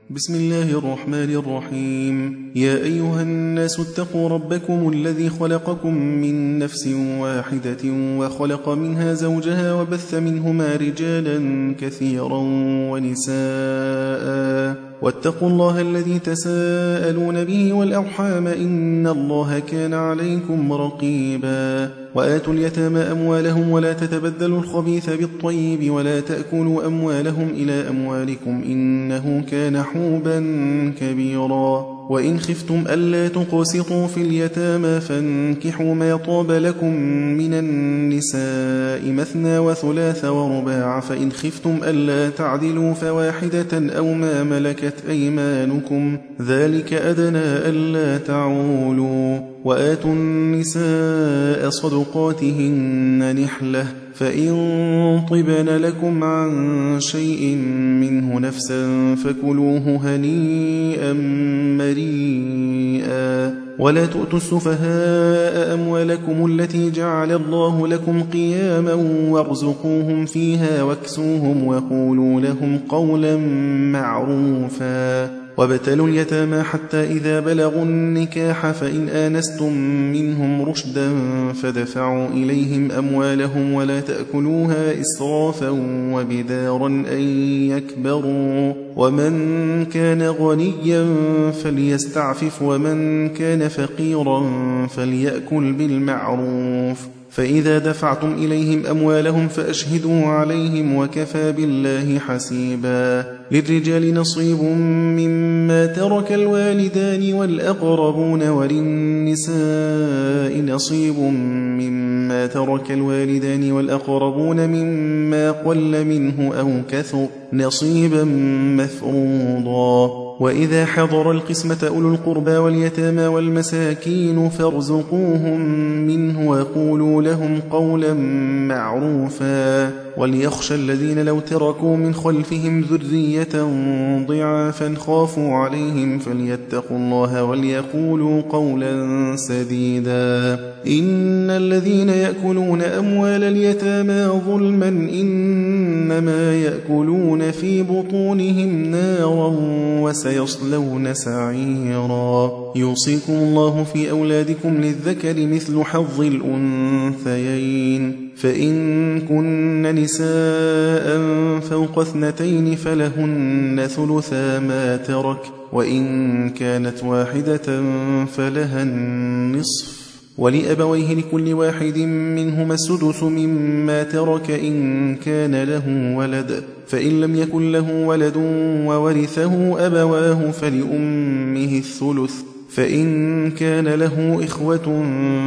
بسم الله الرحمن الرحيم. يا أيها الناس اتقوا ربكم الذي خلقكم من نفس واحدة وخلق منها زوجها وبث منهما رجالا كثيرا ونساء واتقوا الله الذي تساءلون به والأرحام إن الله كان عليكم رقيبا. وآتوا اليتامى أموالهم ولا تتبدلوا الخبيث بالطيب ولا تأكلوا أموالهم إلى أموالكم إنه كان حوبا كبيرا. وإن خفتم ألا تقسطوا في اليتامى فانكحوا ما طاب لكم من النساء مثنى وثلاث ورباع فإن خفتم ألا تعدلوا فواحدة أو ما ملكت أيمانكم ذلك أدنى ألا تعولوا. وآتوا النساء صدقاتهن نحلة فإن طبن لكم عن شيء منه نفسا فكلوه هنيئا مريئا. ولا تؤتوا السفهاء أموالكم التي جعل الله لكم قياما وارزقوهم فيها واكسوهم وقولوا لهم قولا معروفا. وابتلوا اليتامى حتى إذا بلغوا النكاح فإن آنستم منهم رشدا فدفعوا إليهم أموالهم ولا تأكلوها إسرافا وبدارا أن يكبروا. ومن كان غنيا فليستعفف ومن كان فقيرا فليأكل بالمعروف. فإذا دفعتم إليهم أموالهم فأشهدوا عليهم وكفى بالله حسيبا. للرجال نصيب مما ترك الوالدان والأقربون وللنساء نصيب مما ترك الوالدان والأقربون مما قل منه أو كثر نصيبا مفروضا. وإذا حضر القسمة أولو القربى واليتامى والمساكين فارزقوهم منه وقولوا لهم قولا معروفا. وليخشى الذين لو تركوا من خلفهم ذرية ضعافا خافوا عليهم فليتقوا الله وليقولوا قولا سديدا. إن الذين يأكلون أموال اليتامى ظلما إنما يأكلون في بطونهم نارا وسيصلون سعيرا. يوصيكم الله في أولادكم للذكر مثل حظ الأنثيين فإن كن نساء فوق 2 فلهن ثلثا ما ترك وإن كانت واحدة فلها النصف. ولأبويه لكل واحد منهما السدس مما ترك إن كان له ولد فإن لم يكن له ولد وورثه أبواه فلأمه الثلث فإن كان له إخوة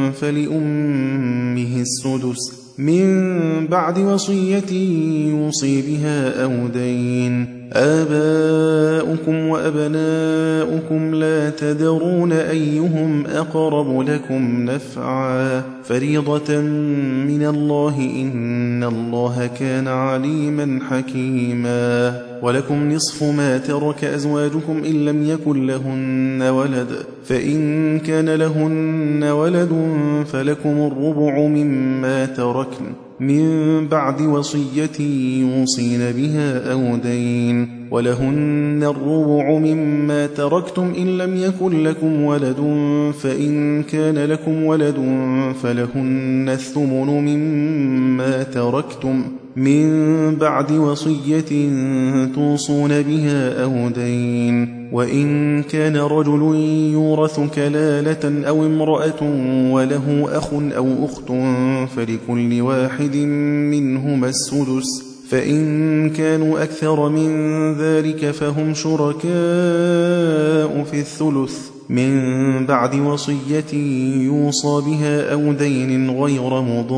فلأمه السدس من بعد وصية يوصي بها أو دين. آباؤكم وأبناؤكم لا تدرون أيهم أقرب لكم نفعا فريضة من الله إن الله كان عليما حكيما. ولكم نصف ما ترك أزواجكم إن لم يكن لهن ولد فإن كان لهن ولد فلكم الربع مما تركن من بعد وصية يوصين بها أو دين. ولهن الربع مما تركتم إن لم يكن لكم ولد فإن كان لكم ولد فلهن الثمن مما تركتم من بعد وصية توصون بها أو دين. وإن كان رجل يورث كلالة أو امرأة وله أخ أو أخت فلكل واحد منهما السدس فإن كانوا أكثر من ذلك فهم شركاء في الثلث من بعد وصية يوصى بها أو دين غير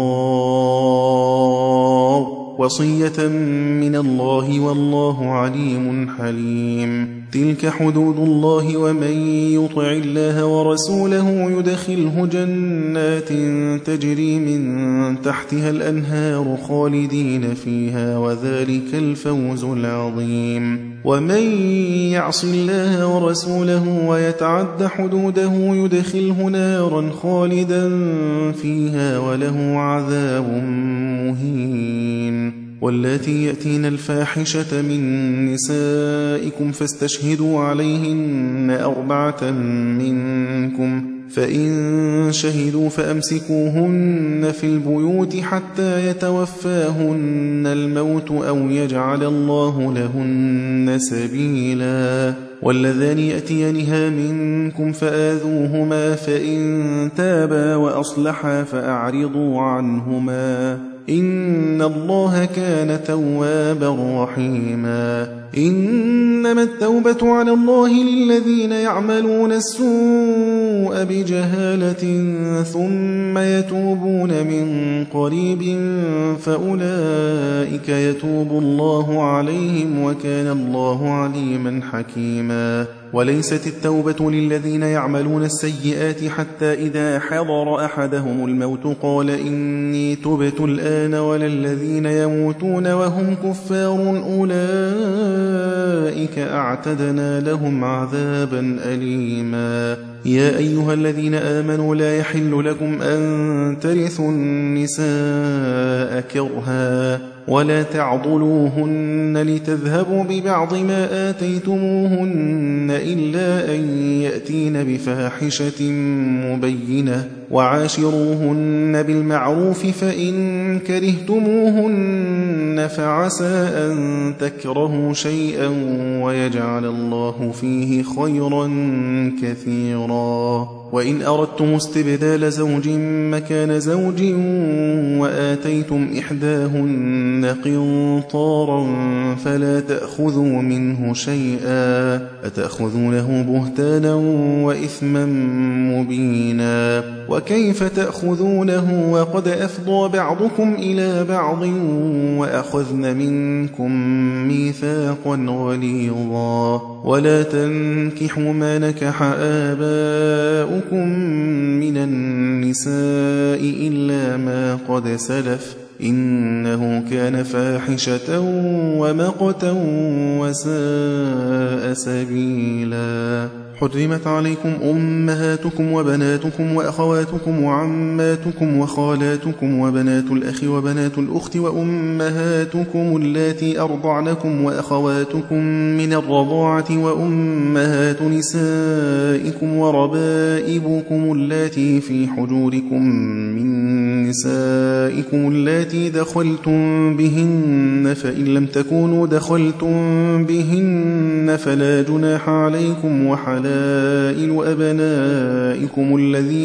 مضار وصية من الله والله عليم حليم. تلك حدود الله ومن يطع الله ورسوله يدخله جنات تجري من تحتها الأنهار خالدين فيها وذلك الفوز العظيم. ومن يعص الله ورسوله ويتعد حدوده يدخله نارا خالدا فيها وله عذاب مهين. واللاتي يأتين الفاحشة من نسائكم فاستشهدوا عليهن 4 منكم، فإن شهدوا فأمسكوهن في البيوت حتى يتوفاهن الموت أو يجعل الله لهن سبيلا. واللذان يأتيانها منكم فآذوهما، فإن تابا وأصلحا فأعرضوا عنهما، إن الله كان توابا رحيما. إنما التوبة على الله للذين يعملون السوء بجهالة ثم يتوبون من قريب فأولئك يتوب الله عليهم وكان الله عليما حكيما. وليست التوبة للذين يعملون السيئات حتى إذا حضر أحدهم الموت قال إني تبت الآن، ولا الذين يموتون وهم كفار أولئك أعتدنا لهم عذابا أليما. يا أيها الذين آمنوا لا يحل لكم أن ترثوا النساء كرها ولا تعضلوهن لتذهبوا ببعض ما آتيتموهن إلا أن يأتين بفاحشة مبينة، وعاشروهن بالمعروف، فإن كرهتموهن فعسى أن تكرهوا شيئا ويجعل الله فيه خيرا كثيرا. وإن أردتم استبدال زوج مكان زوج وآتيتم إحداهن قنطارا فلا تأخذوا منه شيئا، أتأخذونه بهتانا وإثما مبينا. وكيف تأخذونه وقد أفضى بعضكم إلى بعض وأخذن منكم ميثاقا غليظا. ولا تنكحوا ما نكح آباؤكم من النساء إلا ما قد سلف، إنه كان فاحشة ومقتا وساء سبيلا. حرمت عليكم أمهاتكم وبناتكم وأخواتكم وعماتكم وخالاتكم وبنات الأخ وبنات الأخت وأمهاتكم اللاتي أرضعنكم وأخواتكم من الرضاعة وأمهات نسائكم وربائبكم اللاتي في حجوركم من نسائكم اللاتي دخلتم بهن، فإن لم تكونوا دخلتم بهن فلا جناح عليكم، وحلائل أبنائكم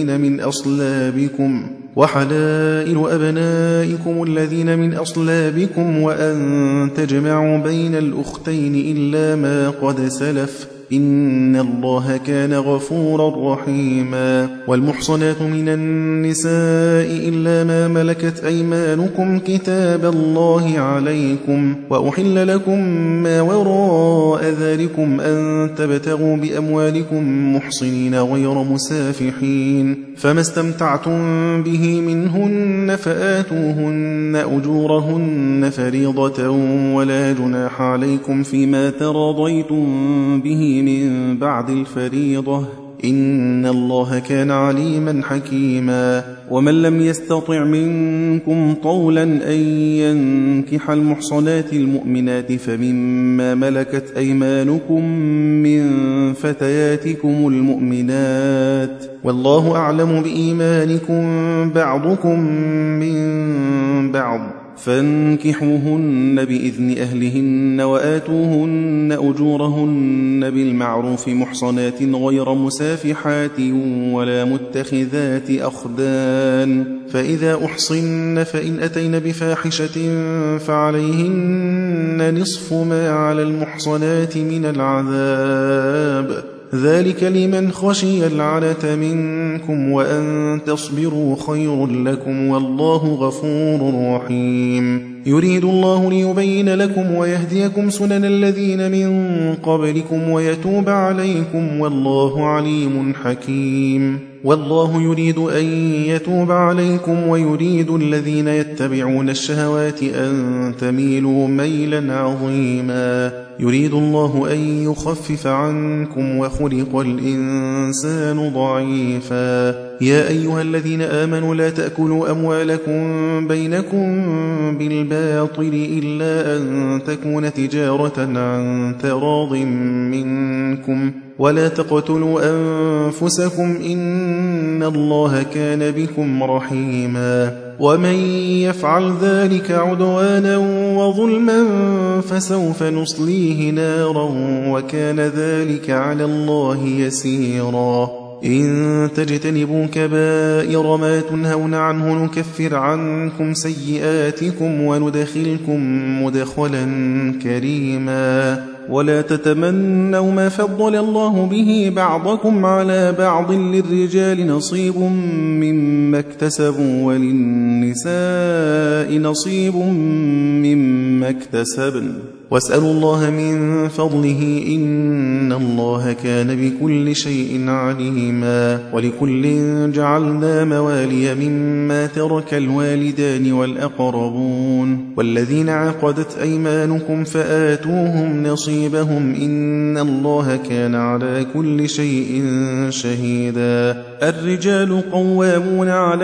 الذين من أصلابكم وأن تجمعوا بين الأختين إلا ما قد سلف، إن الله كان غفورا رحيما. والمحصنات من النساء إلا ما ملكت أيمانكم كتاب الله عليكم، وأحل لكم ما وراء ذلكم أن تبتغوا بأموالكم محصنين غير مسافحين، فما استمتعتم به منهن فآتوهن أجورهن فريضة، ولا جناح عليكم فيما تراضيتم به من بعد الفريضة، إن الله كان عليما حكيما. ومن لم يستطع منكم طولا أن ينكح المحصنات المؤمنات فمما ملكت أيمانكم من فتياتكم المؤمنات، والله أعلم بإيمانكم بعضكم من بعض، فانكحوهن بإذن أهلهن وآتوهن أجورهن بالمعروف محصنات غير مسافحات ولا متخذات أخدان، فإذا أحصن فإن أتين بفاحشة فعليهن نصف ما على المحصنات من العذاب، ذلك لمن خشي العنة منكم، وأن تصبروا خير لكم، والله غفور رحيم. يريد الله ليبين لكم ويهديكم سنن الذين من قبلكم ويتوب عليكم، والله عليم حكيم. والله يريد أن يتوب عليكم ويريد الذين يتبعون الشهوات أن تميلوا ميلا عظيما. يريد الله أن يخفف عنكم وخلق الإنسان ضعيفا. يا أيها الذين آمنوا لا تأكلوا أموالكم بينكم بالباطل إلا أن تكون تجارة عن تراض منكم ولا تقتلوا أنفسكم إن الله كان بكم رحيما ومن يفعل ذلك عدوانا وظلما فسوف نصليه نارا وكان ذلك على الله يسيرا إن تجتنبوا كبائر ما تنهون عنه نكفر عنكم سيئاتكم وندخلكم مدخلا كريما ولا تتمنوا ما فضل الله به بعضكم على بعض للرجال نصيب مما اكتسبوا وللنساء نصيب مما اكتسبن واسألوا الله من فضله إن الله كان بكل شيء عليما ولكل جعلنا موالي مما ترك الوالدان والأقربون والذين عقدت أيمانكم فآتوهم نصيبهم إن الله كان على كل شيء شهيدا الرجال قوامون على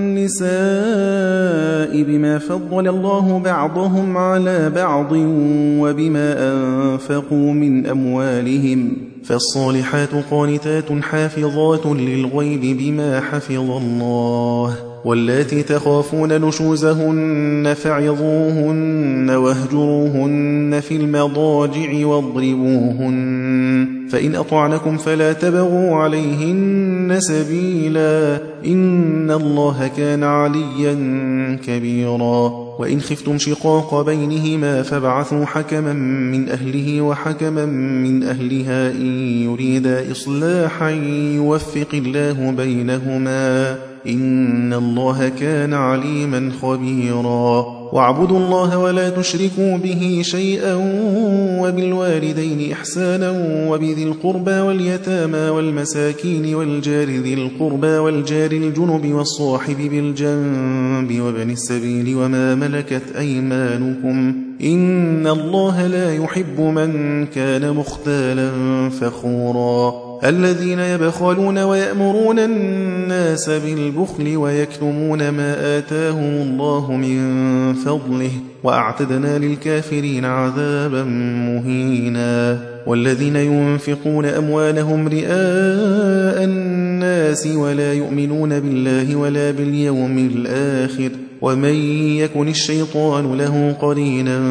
النساء بما فضل الله بعضهم على بعض وبما أنفقوا من أموالهم فالصالحات قانتات حافظات للغيب بما حفظ الله واللاتي تخافون نشوزهن فعظوهن واهجروهن في المضاجع واضربوهن فإن أطعنكم فلا تبغوا عليهن سبيلا إن الله كان عليا كبيرا وإن خفتم شقاق بينهما فابعثوا حكما من أهله وحكما من أهلها إن يريدا إصلاحا يوفق الله بينهما إن الله كان عليما خبيرا واعبدوا الله ولا تشركوا به شيئا وبالوالدين إحسانا وبذي القربى واليتامى والمساكين والجار ذي القربى والجار الجنب والصاحب بالجنب وابن السبيل وما ملكت أيمانكم إن الله لا يحب من كان مختالا فخورا الذين يبخلون ويأمرون الناس بالبخل ويكتمون ما آتاهم الله من فضله وأعتدنا للكافرين عذابا مهينا والذين ينفقون أموالهم رئاء الناس ولا يؤمنون بالله ولا باليوم الآخر ومن يكن الشيطان له قرينا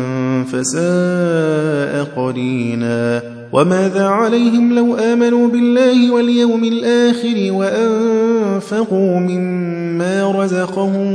فساء قرينا وماذا عليهم لو آمنوا بالله واليوم الآخر وأنفقوا مما رزقهم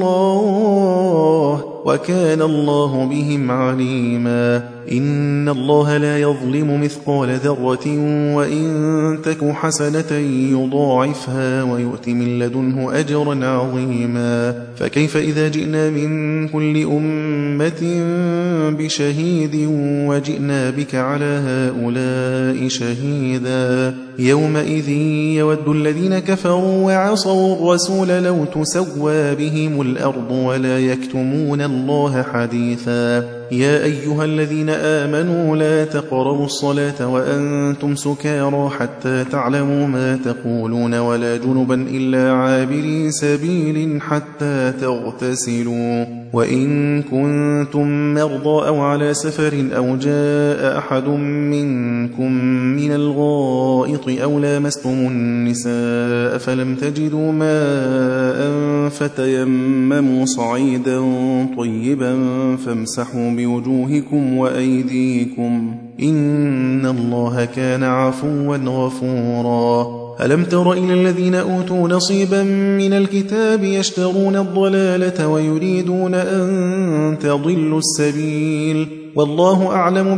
الله وكان الله بهم عليما إن الله لا يظلم مثقال ذرة وإن تك حسنة يضاعفها ويؤت من لدنه أجرا عظيما فكيف إذا جئنا من كل أمة بشهيد وجئنا بك على هؤلاء شهيدا يومئذ يود الذين كفروا وعصوا الرسول لو تسوى بهم الأرض ولا يكتمون الله حديثا يا أيها الذين آمنوا لا تقربوا الصلاة وأنتم سكارى حتى تعلموا ما تقولون ولا جنبا إلا عابري سبيل حتى تغتسلوا وإن كنتم مرضى أو على سفر أو جاء أحد منكم من الغائط أو لامستم النساء فلم تجدوا ماء فتيمموا صعيدا طيبا فامسحوا بوجوهكم وأيديكم إن الله كان عفوا غفورا ألم تر إلى الذين أوتوا نصيبا من الكتاب يشترون الضلالة ويريدون أن تضلوا السبيل والله أعلم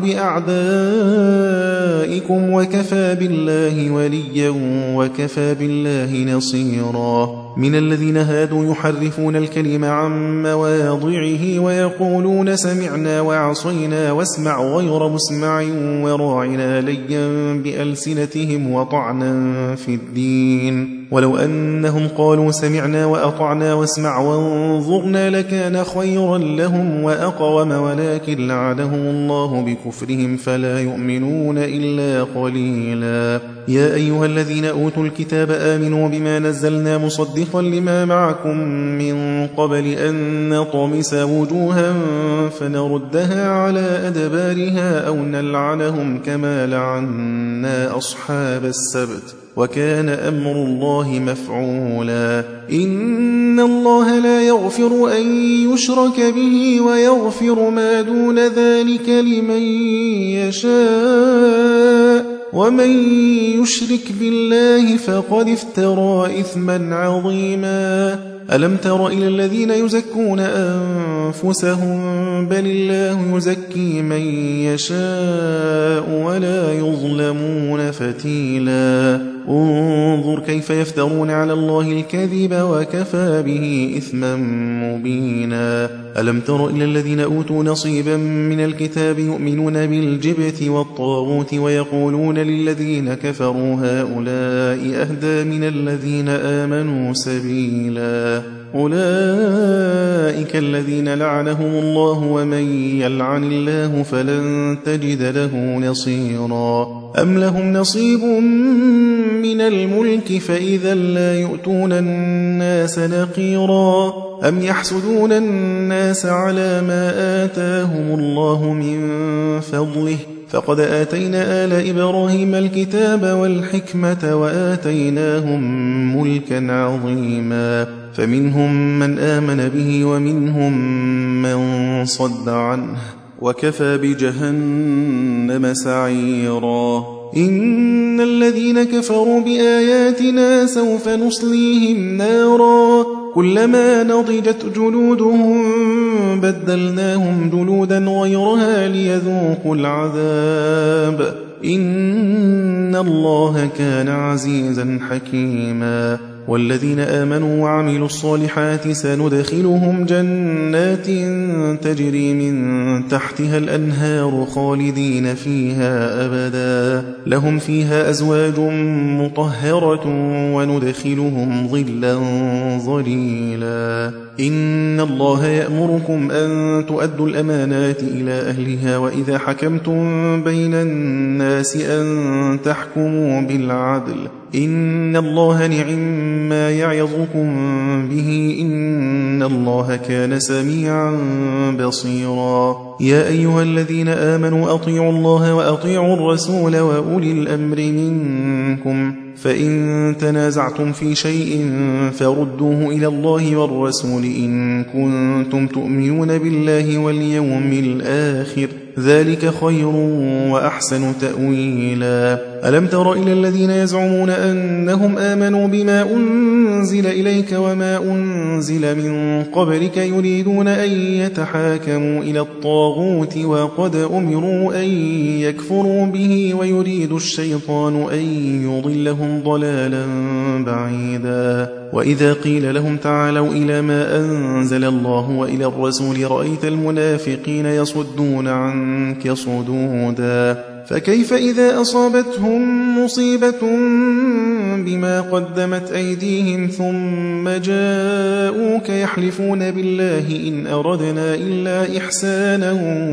بأعدائكم وكفى بالله وليا وكفى بالله نصيرا من الذين هادوا يحرفون الكلم عن مواضعه ويقولون سمعنا وعصينا واسمع غير مسمع وراعنا ليا بألسنتهم وطعنا في الدين ولو أنهم قالوا سمعنا وأطعنا واسمع وانظرنا لكان خيرا لهم وأقوم ولكن لعنهم الله بكفرهم فلا يؤمنون إلا إلا قليلا. يا أيها الذين أوتوا الكتاب آمنوا بما نزلنا مصدقا لما معكم من قبل أن نطمس وجوها فنردها على أدبارها أو نلعنهم كما لعنا أصحاب السبت وكان أمر الله مفعولا. إن الله لا يغفر أن يشرك به ويغفر ما دون ذلك لمن يشاء ومن يشرك بالله فقد افترى إثما عظيما. ألم تر إلى الذين يزكون أنفسهم بل الله يزكي من يشاء ولا يظلمون فتيلا. انظر كيف يفترون على الله الكذب وكفى به إثما مبينا. ألم تر إلى الذين أوتوا نصيبا من الكتاب يؤمنون بالجبت والطاغوت ويقولون للذين كفروا هؤلاء أهدى من الذين آمنوا سبيلا. أولئك الذين لعنهم الله ومن يلعن الله فلن تجد له نصيرا. أم لهم نصيب من الملك فإذا لا يؤتون الناس نقيرا. أم يحسدون الناس على ما آتاهم الله من فضله فقد آتينا آل إبراهيم الكتاب والحكمة وآتيناهم ملكا عظيما. فمنهم من آمن به ومنهم من صد عنه وكفى بجهنم سعيرا. إن الذين كفروا بآياتنا سوف نصليهم نارا كلما نضجت جلودهم بدلناهم جلودا غيرها ليذوقوا العذاب إن الله كان عزيزا حكيما. والذين آمنوا وعملوا الصالحات سندخلهم جنات تجري من تحتها الأنهار خالدين فيها أبدا لهم فيها أزواج مطهرة وندخلهم ظلا ظليلا. إن الله يأمركم أن تؤدوا الأمانات إلى أهلها وإذا حكمتم بين الناس أن تحكموا بالعدل إن الله نعم ما يعظكم به إن الله كان سميعا بصيرا. يا أيها الذين آمنوا أطيعوا الله وأطيعوا الرسول وأولي الأمر منكم فإن تنازعتم في شيء فردوه إلى الله والرسول إن كنتم تؤمنون بالله واليوم الآخر ذلك خير وأحسن تأويلا. ألم تر إلى الذين يزعمون أنهم آمنوا بما أنزل إليك وما أنزل من قبلك يريدون أن يتحاكموا إلى الطاغوت وقد أمروا أن يكفروا به ويريد الشيطان أن يضلهم ضلالا بعيدا. وإذا قيل لهم تعالوا إلى ما أنزل الله وإلى الرسول رأيت المنافقين يصدون عنك صدودا. فكيف إذا أصابتهم مصيبة بما قدمت أيديهم ثم جاءوك يحلفون بالله إن أردنا إلا إحسانا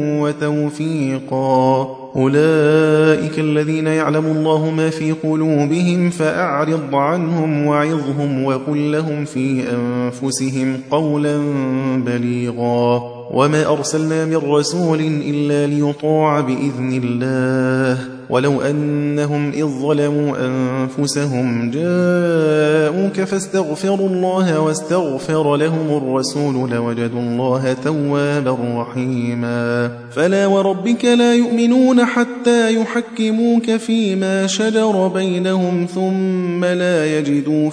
وتوفيقا أولئك الذين يعلم الله ما في قلوبهم فأعرض عنهم وعظهم وقل لهم في أنفسهم قولا بليغا. وما أرسلنا من رسول إلا ليطاع بإذن الله ولو أنهم إذ ظلموا أنفسهم جاءوك فاستغفروا الله واستغفر لهم الرسول لوجدوا الله توابا رحيما. فلا وربك لا يؤمنون حتى يحكموك فيما شجر بينهم ثم لا يجدوا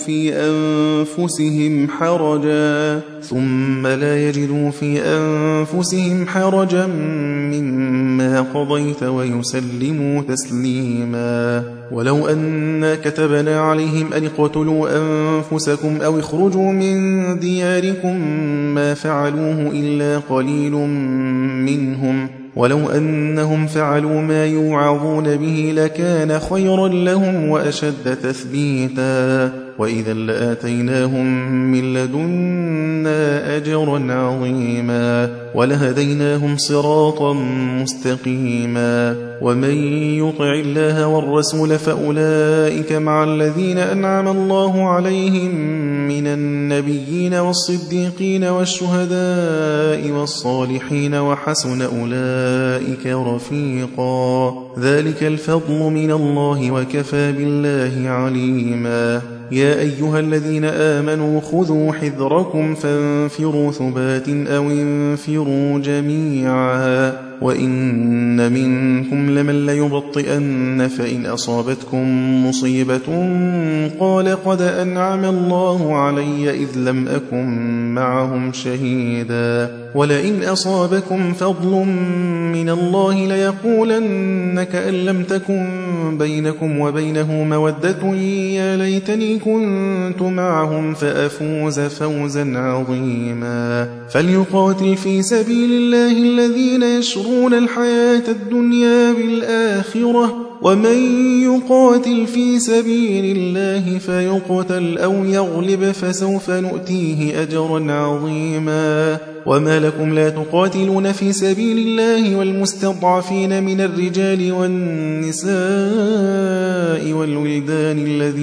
في أنفسهم حرجا مما قضيت ويسلموا تسليما. ولو أنا كتبنا عليهم أن اقتلوا أنفسكم أو اخرجوا من دياركم ما فعلوه إلا قليل منهم ولو أنهم فعلوا ما يوعظون به لكان خيرا لهم وأشد تثبيتا وإذا لآتيناهم من لدنا أجرا عظيما. ولهديناهم صراطا مستقيما ومن يطع الله والرسول فأولئك مع الذين أنعم الله عليهم من النبيين والصديقين والشهداء والصالحين وحسن أولئك رفيقا ذلك الفضل من الله وكفى بالله عليما يا أيها الذين آمنوا خذوا حذركم فانفروا ثبات أو انفروا جميعا وإن منكم لمن ليبطئن فإن أصابتكم مصيبة قال قد أنعم الله علي إذ لم أكن معهم شهيدا ولئن أصابكم فضل من الله ليقولن كأن لم تكن بينكم وبينه مودة يا ليتني كنت معهم فأفوز فوزا عظيما فليقاتل في سبيل الله الذين يشرون الحياة الدنيا بالآخرة ومن يقاتل في سبيل الله فيقتل أو يغلب فسوف نؤتيه أجرا عظيما وما لكم لا تقاتلون في سبيل الله والمستضعفين من الرجال والنساء والولدان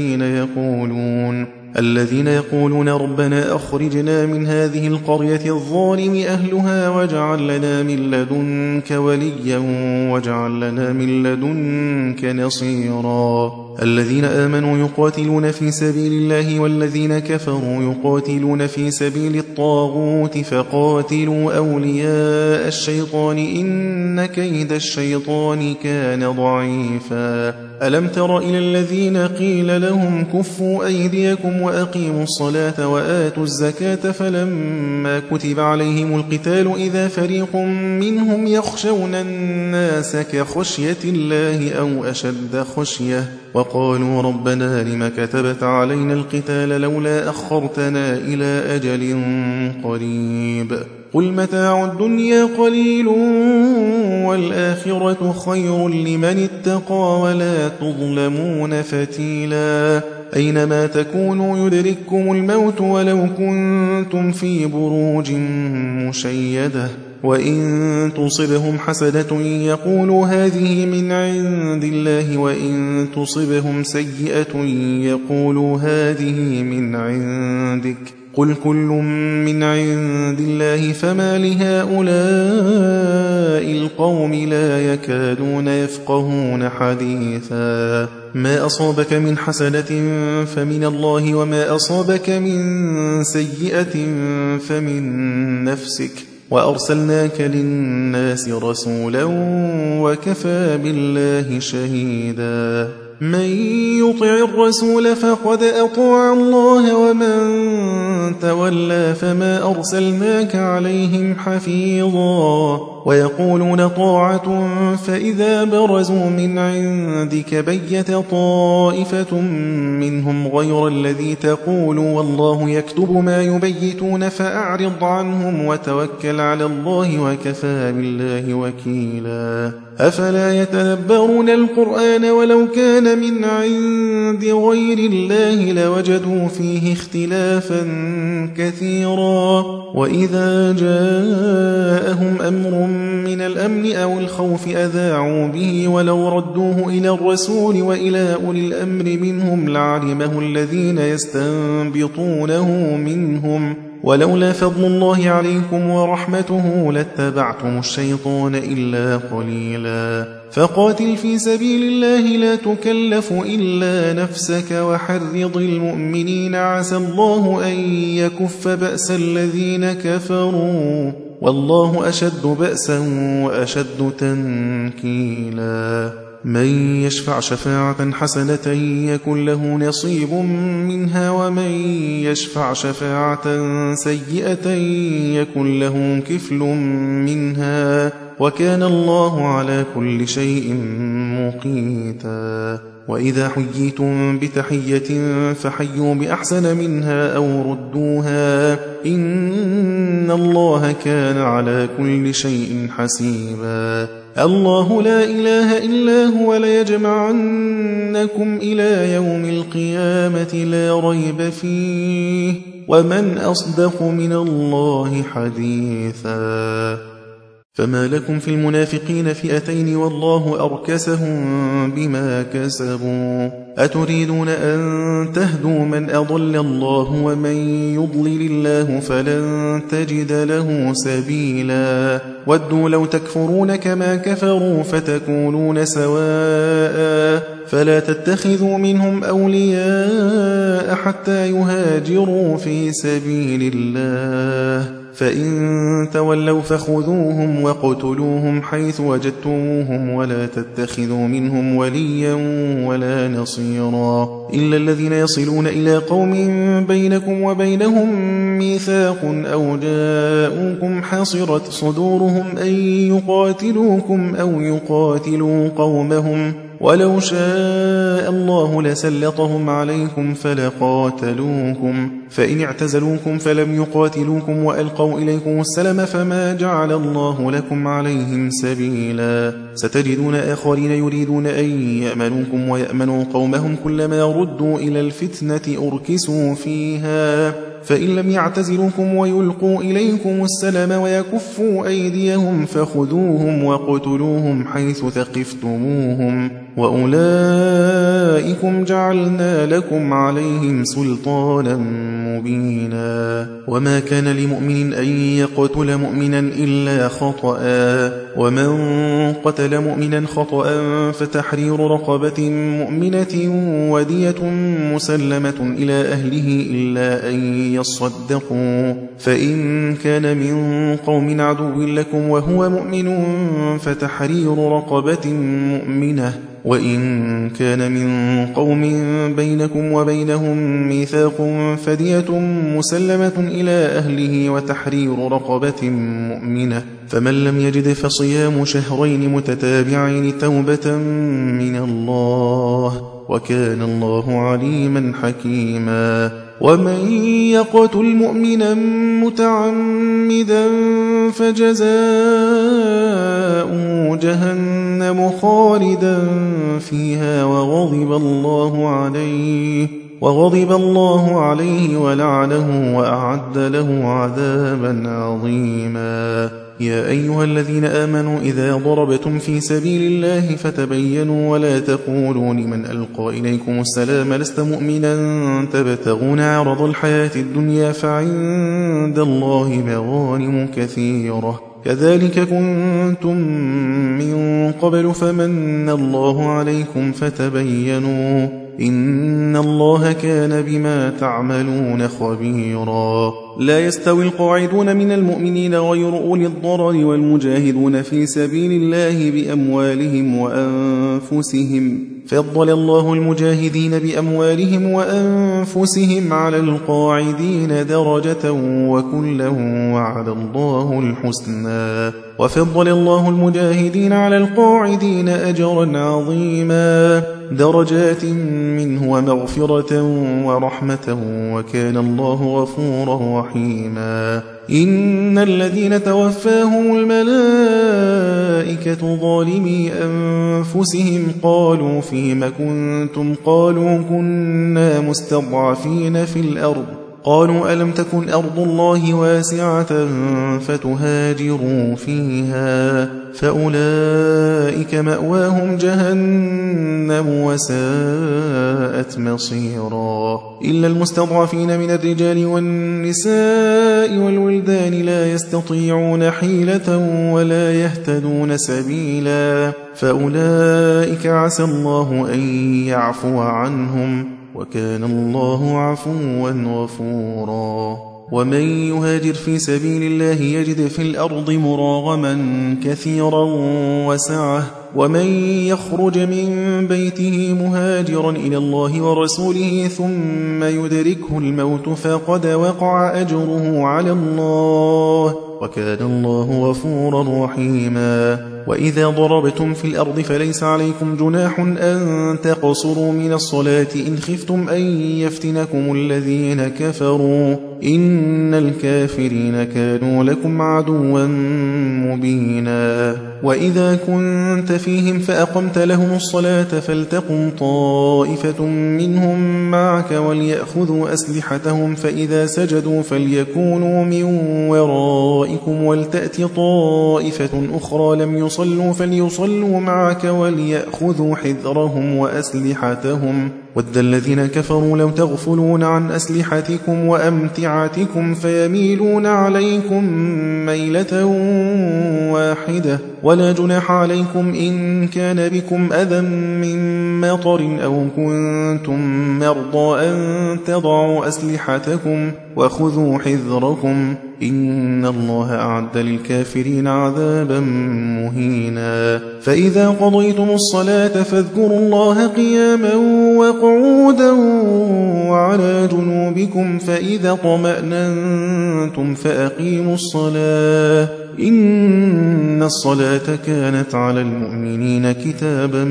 الذين يقولون ربنا أخرجنا من هذه القرية الظالم أهلها واجعل لنا من لدنك وليا واجعل لنا من لدنك نصيرا الذين آمنوا يقاتلون في سبيل الله والذين كفروا يقاتلون في سبيل الطاغوت فقاتلوا أولياء الشيطان إن كيد الشيطان كان ضعيفا ألم تر إلى الذين قيل لهم كفوا أيديكم وأقيموا الصلاة وآتوا الزكاة فلما كتب عليهم القتال إذا فريق منهم يخشون الناس كخشية الله أو أشد خشية وقالوا ربنا لم كتبت علينا القتال لولا أخرتنا إلى أجل قريب قل متاع الدنيا قليل والآخرة خير لمن اتقى ولا تظلمون فتيلا أينما تكونوا يدرككم الموت ولو كنتم في بروج مشيدة وإن تصبهم حسنة يقولوا هذه من عند الله وإن تصبهم سيئة يقولوا هذه من عندك قل كل من عند الله فما لهؤلاء القوم لا يكادون يفقهون حديثا ما أصابك من حسنة فمن الله وما أصابك من سيئة فمن نفسك وأرسلناك للناس رسولا وكفى بالله شهيدا من يطع الرسول فقد أطاع الله ومن تولى فما أرسلناك عليهم حفيظا ويقولون طاعة فإذا برزوا من عندك بيت طائفة منهم غير الذي تقول والله يكتب ما يبيتون فأعرض عنهم وتوكل على الله وكفى بالله وكيلا أفلا يتدبرون القرآن ولو كان من عند غير الله لوجدوا فيه اختلافا كثيرا وإذا جاءهم أمر من الأمن أو الخوف أذاعوا به ولو ردوه إلى الرسول وإلى أولي الأمر منهم لعلمه الذين يستنبطونه منهم ولولا فضل الله عليكم ورحمته لاتبعتم الشيطان إلا قليلا فقاتل في سبيل الله لا تكلف إلا نفسك وحرض المؤمنين عسى الله أن يكف بأس الذين كفروا والله أشد بأسا وأشد تنكيلا من يشفع شفاعة حسنة يكن له نصيب منها ومن يشفع شفاعة سيئة يكن له كفل منها وكان الله على كل شيء مقيتا وإذا حييتم بتحية فحيوا بأحسن منها أو ردوها إن الله كان على كل شيء حسيبا الله لا إله إلا هو ليجمعنكم إلى يوم القيامة لا ريب فيه ومن أصدق من الله حديثا فما لكم في المنافقين فئتين والله أركسهم بما كسبوا أتريدون أن تهدوا من أضل الله ومن يضلل الله فلن تجد له سبيلا ودوا لو تكفرون كما كفروا فتكونون سواء فلا تتخذوا منهم أولياء حتى يهاجروا في سبيل الله فإن تولوا فخذوهم وقتلوهم حيث وجدتموهم ولا تتخذوا منهم وليا ولا نصيرا إلا الذين يصلون إلى قوم بينكم وبينهم ميثاق أو جاءوكم حصرت صدورهم أن يقاتلوكم أو يقاتلوا قومهم ولو شاء الله لسلطهم عليكم فلقاتلوكم فإن اعتزلوكم فلم يقاتلوكم وألقوا إليكم السلم فما جعل الله لكم عليهم سبيلا ستجدون آخرين يريدون أن يأمنوكم ويأمنوا قومهم كلما ردوا إلى الفتنة أركسوا فيها فإن لم يعتزلوكم ويلقوا إليكم السلم ويكفوا أيديهم فخذوهم وقتلوهم حيث ثقفتموهم وأولئكم جعلنا لكم عليهم سلطانا مبينا وما كان لمؤمن أن يقتل مؤمنا إلا خطأ ومن قتل مؤمنا خطأ فتحرير رقبة مؤمنة ودية مسلمة إلى أهله إلا أن يصدقوا فإن كان من قوم عدو لكم وهو مؤمن فتحرير رقبة مؤمنة وإن كان من قوم بينكم وبينهم ميثاق فدية مسلمة إلى أهله وتحرير رقبة مؤمنة فمن لم يجد فصيام شهرين متتابعين توبة من الله وكان الله عليما حكيما ومن يقتل مؤمنا متعمدا فجزاؤه جهنم خالدا فيها وغضب الله عليه ولعنه وأعد له عذابا عظيما يا أيها الذين آمنوا إذا ضربتم في سبيل الله فتبينوا ولا تقولوا لمن ألقى إليكم السلام لست مؤمنا تبتغون عرض الحياة الدنيا فعند الله مغانم كثيرة كذلك كنتم من قبل فمن الله عليكم فتبينوا إن الله كان بما تعملون خبيرا لا يستوي القاعدون من المؤمنين غير أولي الضرر والمجاهدون في سبيل الله بأموالهم وأنفسهم فضل الله المجاهدين بأموالهم وأنفسهم على القاعدين درجة وكلا وعد الله الحسنى وفضل الله المجاهدين على القاعدين أجرا عظيما درجات منه ومغفرة ورحمة وكان الله غفورا رحيما إن الذين توفاهم الملائكة ظالمي أنفسهم قالوا فيم كنتم قالوا كنا مستضعفين في الأرض قالوا ألم تكن أرض الله واسعة فتهاجروا فيها فأولئك مأواهم جهنم وساءت مصيرا إلا المستضعفين من الرجال والنساء والولدان لا يستطيعون حيلة ولا يهتدون سبيلا فأولئك عسى الله أن يعفو عنهم وكان الله عفوا غفورا ومن يهاجر في سبيل الله يجد في الأرض مراغما كثيرا وسعة ومن يخرج من بيته مهاجرا إلى الله ورسوله ثم يدركه الموت فقد وقع أجره على الله وكان الله غفورا رحيما وإذا ضربتم في الأرض فليس عليكم جناح أن تقصروا من الصلاة إن خفتم أن يفتنكم الذين كفروا إن الكافرين كانوا لكم عدوا مبينا وإذا كنت فيهم فأقمت لهم الصلاة فلتقم طائفة منهم معك وليأخذوا أسلحتهم فإذا سجدوا فليكونوا من ورائكم ولتأت طائفة أخرى لم يصلوا فليصلوا معك وليأخذوا حذرهم وأسلحتهم ود الذين كفروا لو تغفلون عن أسلحتكم وأمتعتكم فيميلون عليكم ميلة واحدة ولا جناح عليكم إن كان بكم أذى من مطر أو كنتم مرضى أن تضعوا أسلحتكم وخذوا حذركم إن الله أعد للكافرين عذابا مهينا فإذا قضيتم الصلاة فاذكروا الله قياما وقعودا وعلى جنوبكم فإذا طمأننتم فأقيموا الصلاة إن الصلاة كانت على المؤمنين كتابا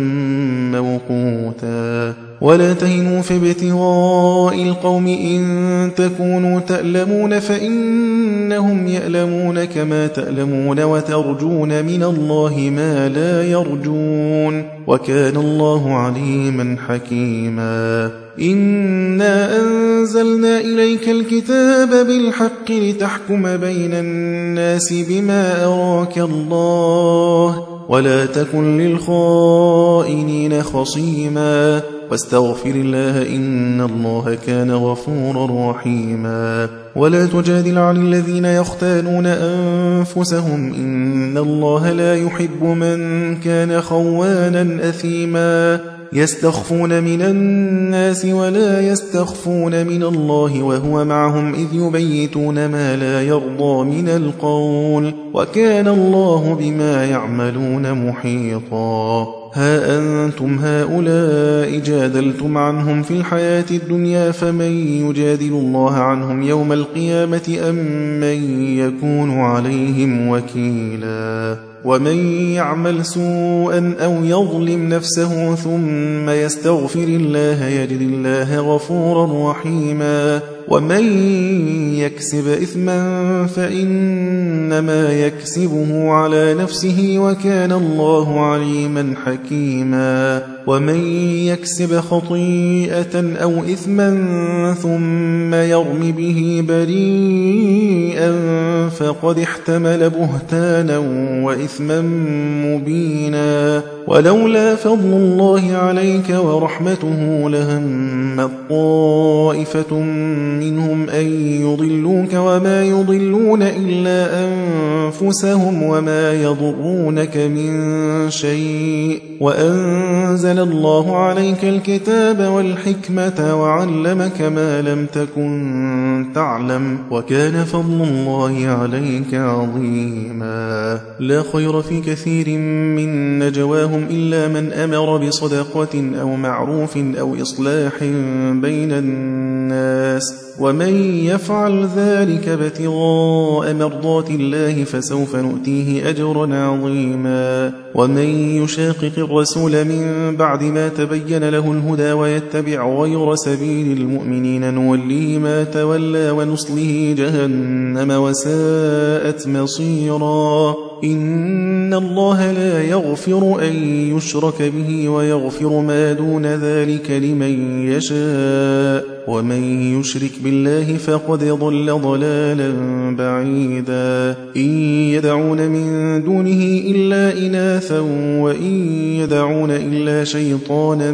موقوتا ولا تهنوا في ابتغاء القوم إن تكونوا تألمون فإنهم يألمون كما تألمون وترجون من الله ما لا يرجون وكان الله عليما حكيما إنا أنزلنا إليك الكتاب بالحق لتحكم بين الناس بما أراك الله ولا تكن للخائنين خصيما واستغفر الله إن الله كان غفورا رحيما ولا تجادل عن الذين يختانون أنفسهم إن الله لا يحب من كان خوانا أثيما يستخفون من الناس ولا يستخفون من الله وهو معهم إذ يبيتون ما لا يرضى من القول وكان الله بما يعملون محيطا ها أنتم هؤلاء جادلتم عنهم في الحياة الدنيا فمن يجادل الله عنهم يوم القيامة أم من يكون عليهم وكيلا ومن يعمل سوءا أو يظلم نفسه ثم يستغفر الله يجد الله غفورا رحيما ومن يكسب إثما فإنما يكسبه على نفسه وكان الله عليما حكيما ومن يكسب خطيئة أو إثما ثم يرم به بريئا فقد احتمل بهتانا وإثما مبينا ولولا فضل الله عليك ورحمته لهم طائفة منهم أن يضلوك وما يضلون إلا أنفسهم وما يضرونك من شيء وأنزل الله عليك الكتاب والحكمة وعلمك ما لم تكن تعلم وكان فضل الله عليك عظيما لا خير في كثير من نجواهم إلا من أمر بصدقة أو معروف أو إصلاح بين الناس ومن يفعل ذلك ابتغاء مرضات الله فسوف نؤتيه أجرا عظيما ومن يشاقق الرسول من بعد ما تبين له الهدى ويتبع غير سبيل المؤمنين نوليه ما تولى ونصله جهنم وساءت مصيرا إن الله لا يغفر أن يشرك به ويغفر ما دون ذلك لمن يشاء ومن يشرك بالله فقد ضل ضلالا بعيدا إن يدعون من دونه إلا إناثا وإن يدعون إلا شيطانا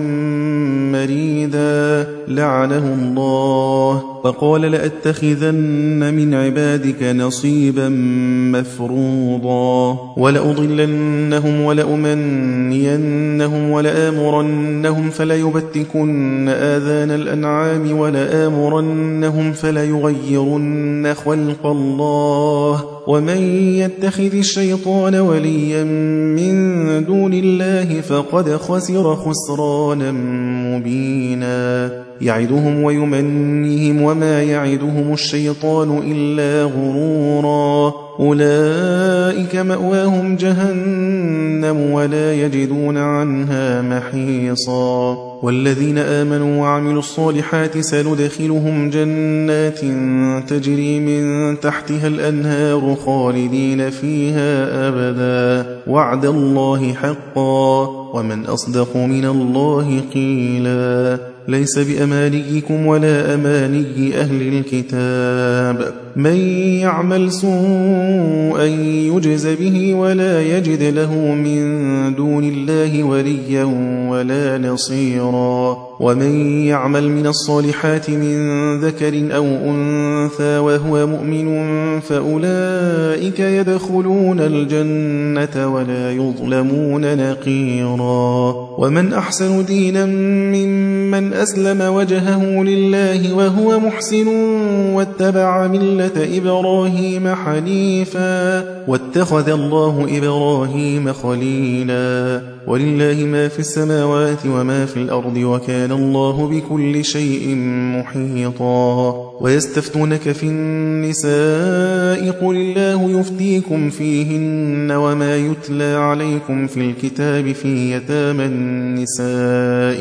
مريدا لعنه الله وقال لأتخذن من عبادك نصيبا مفروضا ولأضلنهم ولأمنينهم ولآمرنهم فليبتكن آذان الأنعام ولآمرنهم فليغيرن خلق الله ومن يتخذ الشيطان وليا من دون الله فقد خسر خسرانا مبينا يعدهم ويمنيهم وما يعدهم الشيطان إلا غرورا أولئك مأواهم جهنم ولا يجدون عنها محيصا والذين آمنوا وعملوا الصالحات سندخلهم جنات تجري من تحتها الأنهار خالدين فيها أبدا وعد الله حقا ومن أصدق من الله قيلا ليس بأمانيكم ولا أماني أهل الكتاب من يعمل سوءا يجز به ولا يجد له من دون الله وليا ولا نصيرا ومن يعمل من الصالحات من ذكر أو أنثى وهو مؤمن فأولئك يدخلون الجنة ولا يظلمون نقيرا ومن أحسن دينا ممن أسلم وجهه لله وهو محسن واتبع ملة إبراهيم حنيفا واتخذ الله إبراهيم خليلا ولله ما في السماوات وما في الأرض وكان الله بكل شيء محيطا ويستفتونك في النساء قل الله يفتيكم فيهن وما يتلى عليكم في الكتاب في يتامى النساء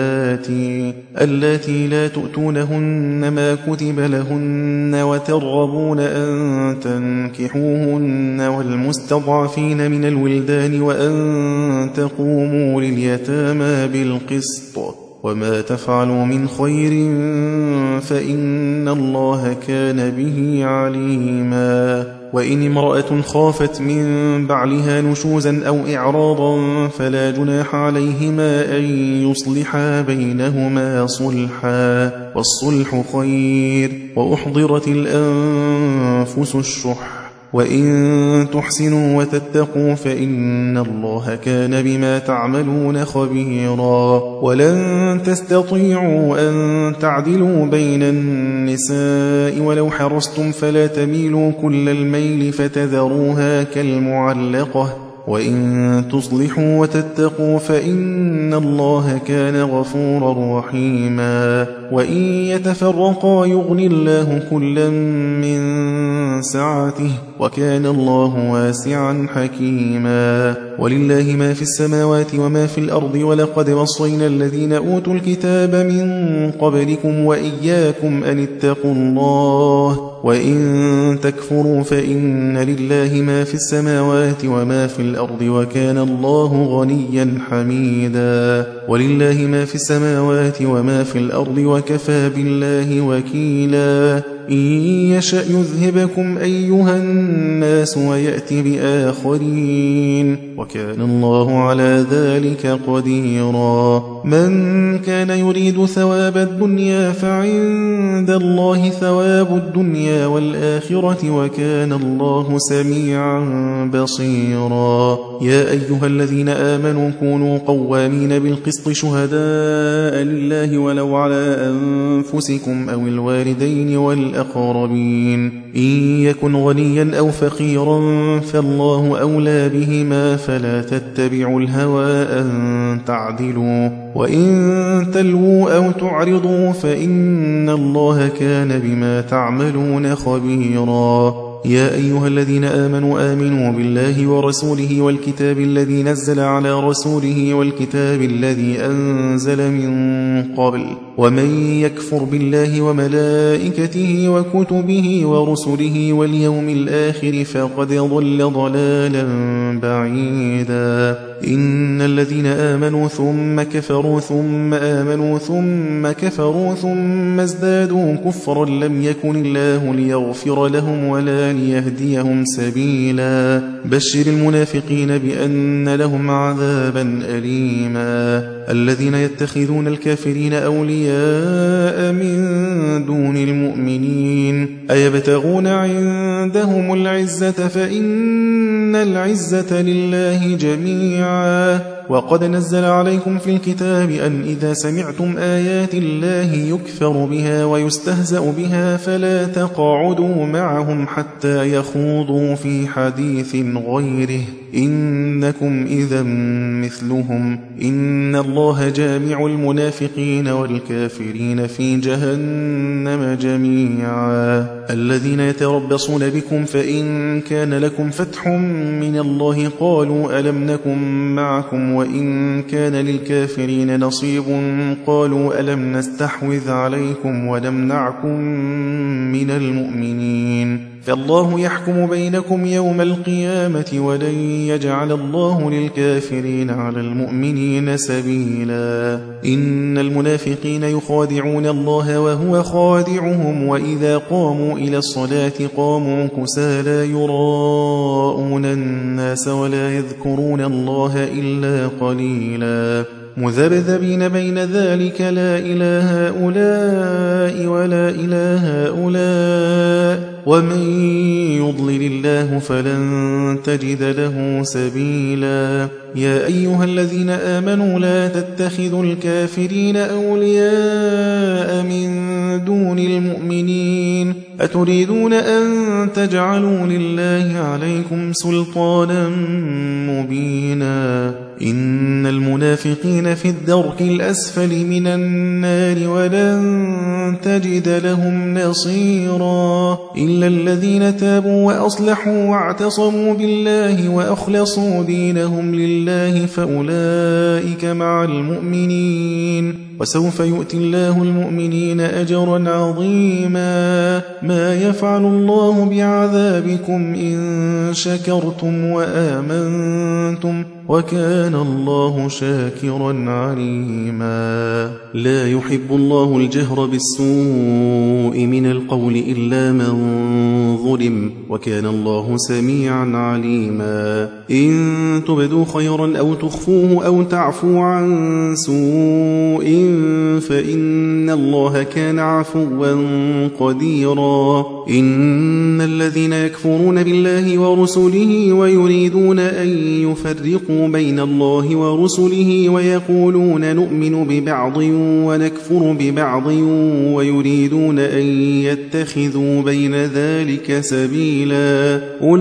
اللاتي لا تؤتونهن ما كتب لهن وترغبون أن تنكحوهن والمستضعفين من الولدان وأن تقوموا لليتامى بالقسط وما تفعلوا من خير فإن الله كان به عليما وإن امرأة خافت من بعلها نشوزا أو إعراضا فلا جناح عليهما أن يصلحا بينهما صلحا والصلح خير وأحضرت الأنفس الشح وإن تحسنوا وتتقوا فإن الله كان بما تعملون خبيرا ولن تستطيعوا أن تعدلوا بين النساء ولو حرصتم فلا تميلوا كل الميل فتذروها كالمعلقة وإن تصلحوا وتتقوا فإن الله كان غفورا رحيما وإن يتفرقا يغني الله كلا من سعته وكان الله واسعا حكيما ولله ما في السماوات وما في الأرض ولقد وصينا الذين أوتوا الكتاب من قبلكم وإياكم أن اتقوا الله وإن تكفروا فإن لله ما في السماوات وما في الأرض وكان الله غنيا حميدا ولله ما في السماوات وما في الأرض وكفى بالله وكيلا إن يشأ يذهبكم أيها الناس ويأتي بآخرين وكان الله على ذلك قديرا من كان يريد ثواب الدنيا فعند الله ثواب الدنيا والآخرة وكان الله سميعا بصيرا يا أيها الذين آمنوا كونوا قوامين بالقسط شهداء لله ولو على أنفسكم أو الوالدين والأقربين إن يكن غنيا أو فقيرا فالله أولى بهما فلا تتبعوا الهوى أن تعدلوا وإن تلووا أو تعرضوا فإن الله كان بما تعملون خبيرا يا أيها الذين آمنوا بالله ورسوله والكتاب الذي نزل على رسوله والكتاب الذي أنزل من قبل ومن يكفر بالله وملائكته وكتبه ورسله واليوم الآخر فقد ضل ضلالا بعيدا إن الذين آمنوا ثم كفروا ثم آمنوا ثم كفروا ثم ازدادوا كفرا لم يكن الله ليغفر لهم ولا ليهديهم سبيلا بشر المنافقين بأن لهم عذابا أليما الذين يتخذون الكافرين أولياء من دون المؤمنين أيبتغون عندهم العزة فإن العزة لله جميعا وقد نزل عليكم في الكتاب أن إذا سمعتم آيات الله يكفر بها ويستهزأ بها فلا تقعدوا معهم حتى يخوضوا في حديث غيره إنكم إذا مثلهم إن الله جامع المنافقين والكافرين في جهنم جميعا الذين يتربصون بكم فإن كان لكم فتح من الله قالوا ألم نكن معكم وإن كان للكافرين نصيب قالوا ألم نستحوذ عليكم ونمنعكم من المؤمنين فالله يحكم بينكم يوم القيامة ولن يجعل الله للكافرين على المؤمنين سبيلا إن المنافقين يخادعون الله وهو خادعهم وإذا قاموا إلى الصلاة قاموا كسالى يراءون الناس ولا يذكرون الله إلا قليلا مذبذبين بين ذلك لا إله هؤلاء ولا إله هؤلاء ومن يضلل الله فلن تجد له سبيلا يا أيها الذين آمنوا لا تتخذوا الكافرين أولياء من دون المؤمنين أتريدون أن تجعلوا لله عليكم سلطانا مبينا إن المنافقين في الدرك الأسفل من النار ولن تجد لهم نصيرا إلا الذين تابوا وأصلحوا واعتصموا بالله وأخلصوا دينهم لله فأولئك مع المؤمنين وسوف يؤتي الله المؤمنين أجرا عظيما ما يفعل الله بعذابكم إن شكرتم وآمنتم وكان الله شاكرا عليما لا يحب الله الجهر بالسوء من القول إلا من ظلم وكان الله سميعا عليما إن تبدوا خيرا أو تخفوه أو تعفو عن سوء فإن الله كان عفوا قديرا إن الذين يكفرون بالله ورسله ويريدون أن يفرقوا بين الله ورسله ويقولون نؤمن ببعض ونكفر ببعض ويريدون أن يتخذوا بين ذلك سبيلا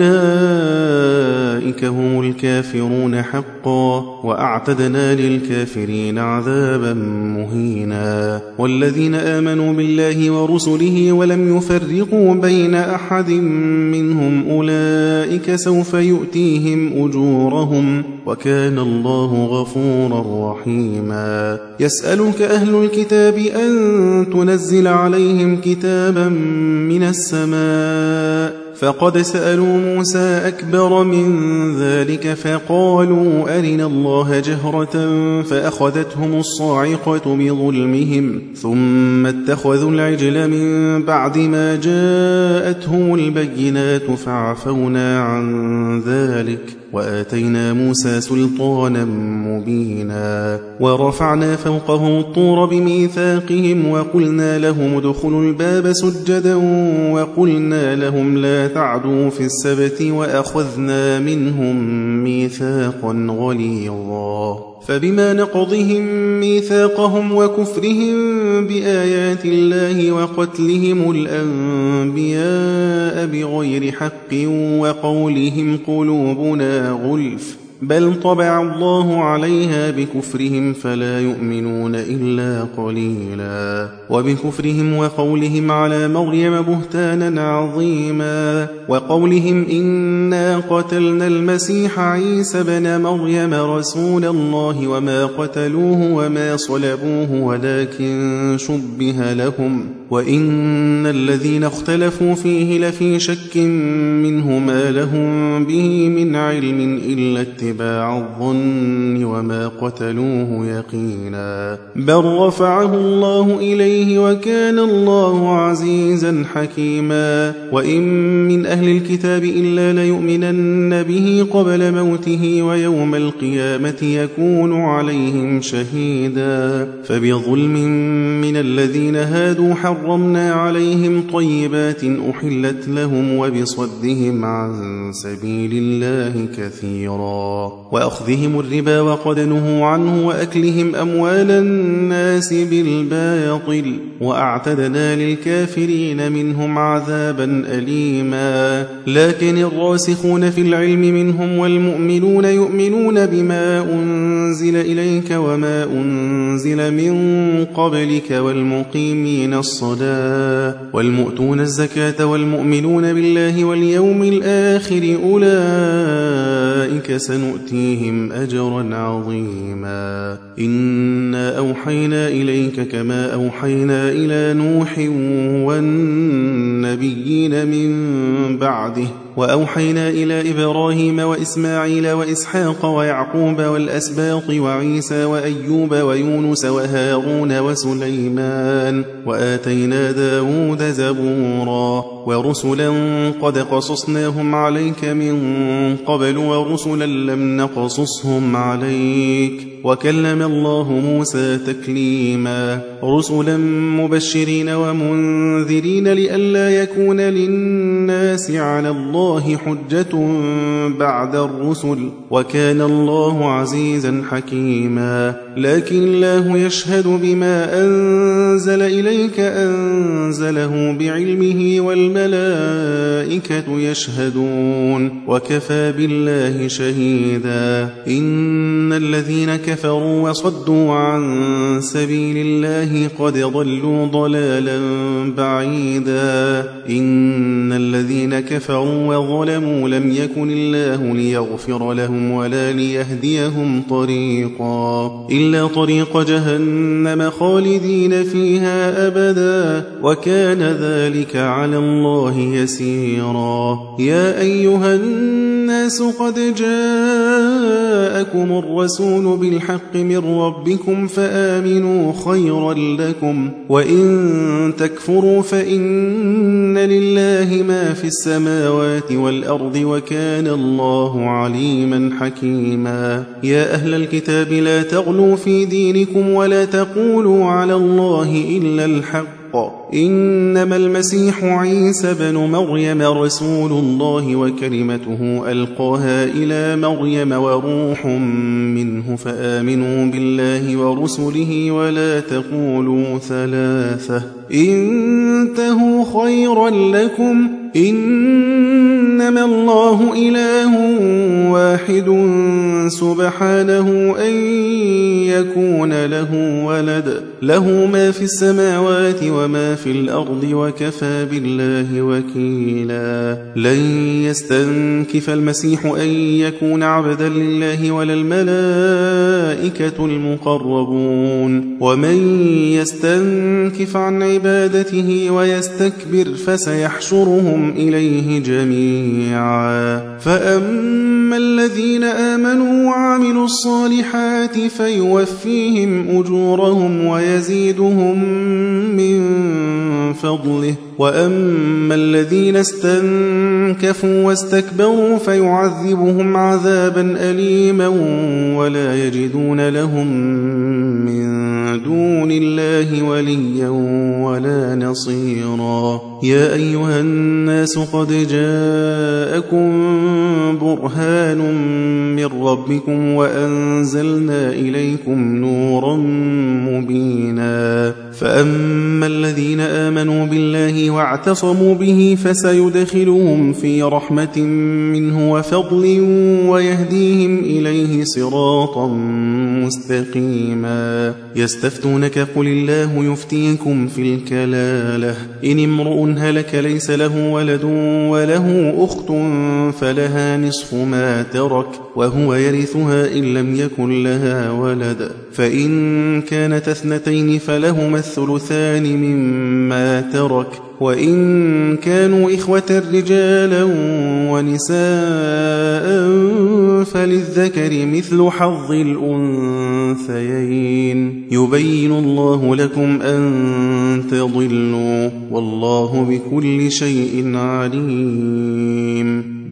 أولئك هم الكافرون حقا وأعتدنا للكافرين عذابا مهينا والذين آمنوا بالله ورسله ولم يفرقوا بين أحد منهم أولئك سوف يؤتيهم أجورهم وكان الله غفورا رحيما يسألك أهل الكتاب أن تنزل عليهم كتابا من السماء فقد سألوا موسى أكبر من ذلك فقالوا أرنا الله جهرة فأخذتهم الصاعقة بظلمهم ثم اتخذوا العجل من بعد ما جاءتهم البينات فعفونا عن ذلك وآتينا موسى سلطانا مبينا ورفعنا فوقهم الطور بميثاقهم وقلنا لهم ادخلوا الباب سجدا وقلنا لهم لا تعدوا في السبت وأخذنا منهم ميثاقا غليظا فبما نقضهم ميثاقهم وكفرهم بآيات الله وقتلهم الأنبياء بغير حق وقولهم قلوبنا غلف بل طبع الله عليها بكفرهم فلا يؤمنون إلا قليلا وبكفرهم وقولهم على مريم بهتانا عظيما وقولهم إنا قتلنا المسيح عيسى بن مريم رسول الله وما قتلوه وما صلبوه ولكن شبه لهم وإن الذين اختلفوا فيه لفي شك منه ما لهم به من علم إلا اتباع الظن وما قتلوه يقينا بل رفعه الله إليه وكان الله عزيزا حكيما وإن من أهل الكتاب إلا ليؤمنن به قبل موته ويوم القيامة يكون عليهم شهيدا فبظلم من الذين هادوا حرمنا عليهم طيبات أحلت لهم وبصدهم عن سبيل الله كثيرا وأخذهم الربا وقد نهوا عنه وأكلهم أموال الناس بالباطل وأعتدنا للكافرين منهم عذابا أليما. لكن الراسخون في العلم منهم والمؤمنون يؤمنون بما أنزل إليك وما أنزل من قبلك والمقيمين الصلاة والمؤتون الزكاة والمؤمنون بالله واليوم الآخر أولئك سنؤتيهم أجرا عظيما. إنا أوحينا إليك كما أوحينا إلى نوح والنبيين من بعده وأوحينا إلى إبراهيم وإسماعيل وإسحاق ويعقوب والأسباط وعيسى وأيوب ويونس وهارون وسليمان وآتينا داود زبورا ورسلا قد قصصناهم عليك من قبل ورسلا لم نقصصهم عليك وكلم الله موسى تكليما. رسلا مبشرين ومنذرين لئلا يكون للناس على الله حجة بعد الرسل وكان الله عزيزا حكيما. لكن الله يشهد بما أنزل إليك أنزله بعلمه والملائكة يشهدون وكفى بالله شهيدا. إن الذين كفروا وصدوا عن سبيل الله قد ضلوا ضلالا بعيدا. إن الذين كفروا وظلموا لم يكن الله ليغفر لهم ولا ليهديهم طريقا إلا طريق جهنم خالدين فيها أبدا وكان ذلك على الله يسيرا. يا أيها الناس قد جاءكم الرسول بالحق من ربكم فآمنوا خيرا لكم وإن تكفروا فإن لله ما في السماوات والأرض وكان الله عليما حكيما. يا أهل الكتاب لا تغلوا في دينكم ولا تقولوا على الله إلا الحق إنما المسيح عيسى بن مريم رسول الله وكلمته ألقاها إلى مريم وروح منه فآمنوا بالله ورسله ولا تقولوا ثلاثة انتهوا خيرا لكم إنما الله إله واحد سبحانه أن يكون له ولد له ما في السماوات وما في الأرض وكفى بالله وكيلا. لن يستنكف المسيح أن يكون عبدا لله ولا الملائكة المقربون ومن يستنكف عن عبادته ويستكبر فسيحشرهم إليه جميعا. فأما الذين آمنوا وعملوا الصالحات فيوفيهم أجورهم ويزيدهم من فضله وأما الذين استنكفوا واستكبروا فيعذبهم عذابا أليما ولا يجدون لهم من دون الله وليا ولا نصيرا. يا أيها الناس قد جاءكم برهان من ربكم وأنزلنا إليكم نورا مبينا. فأما الذين آمنوا بالله واعتصموا به فسيدخلهم في رحمة منه وفضل ويهديهم إليه صراطا مستقيما. يستفتونك قل الله يفتيكم في الكلالة إن امرؤ هلك ليس له ولد وله أخت فلها نصف ما ترك وهو يرثها إن لم يكن لها ولد فإن كانت اثنتين فلهما الثلثان مما ترك وإن كانوا إخوة رجالا ونساء فللذكر مثل حظ الأنثيين يبين الله لكم أن تضلوا والله بكل شيء عليم.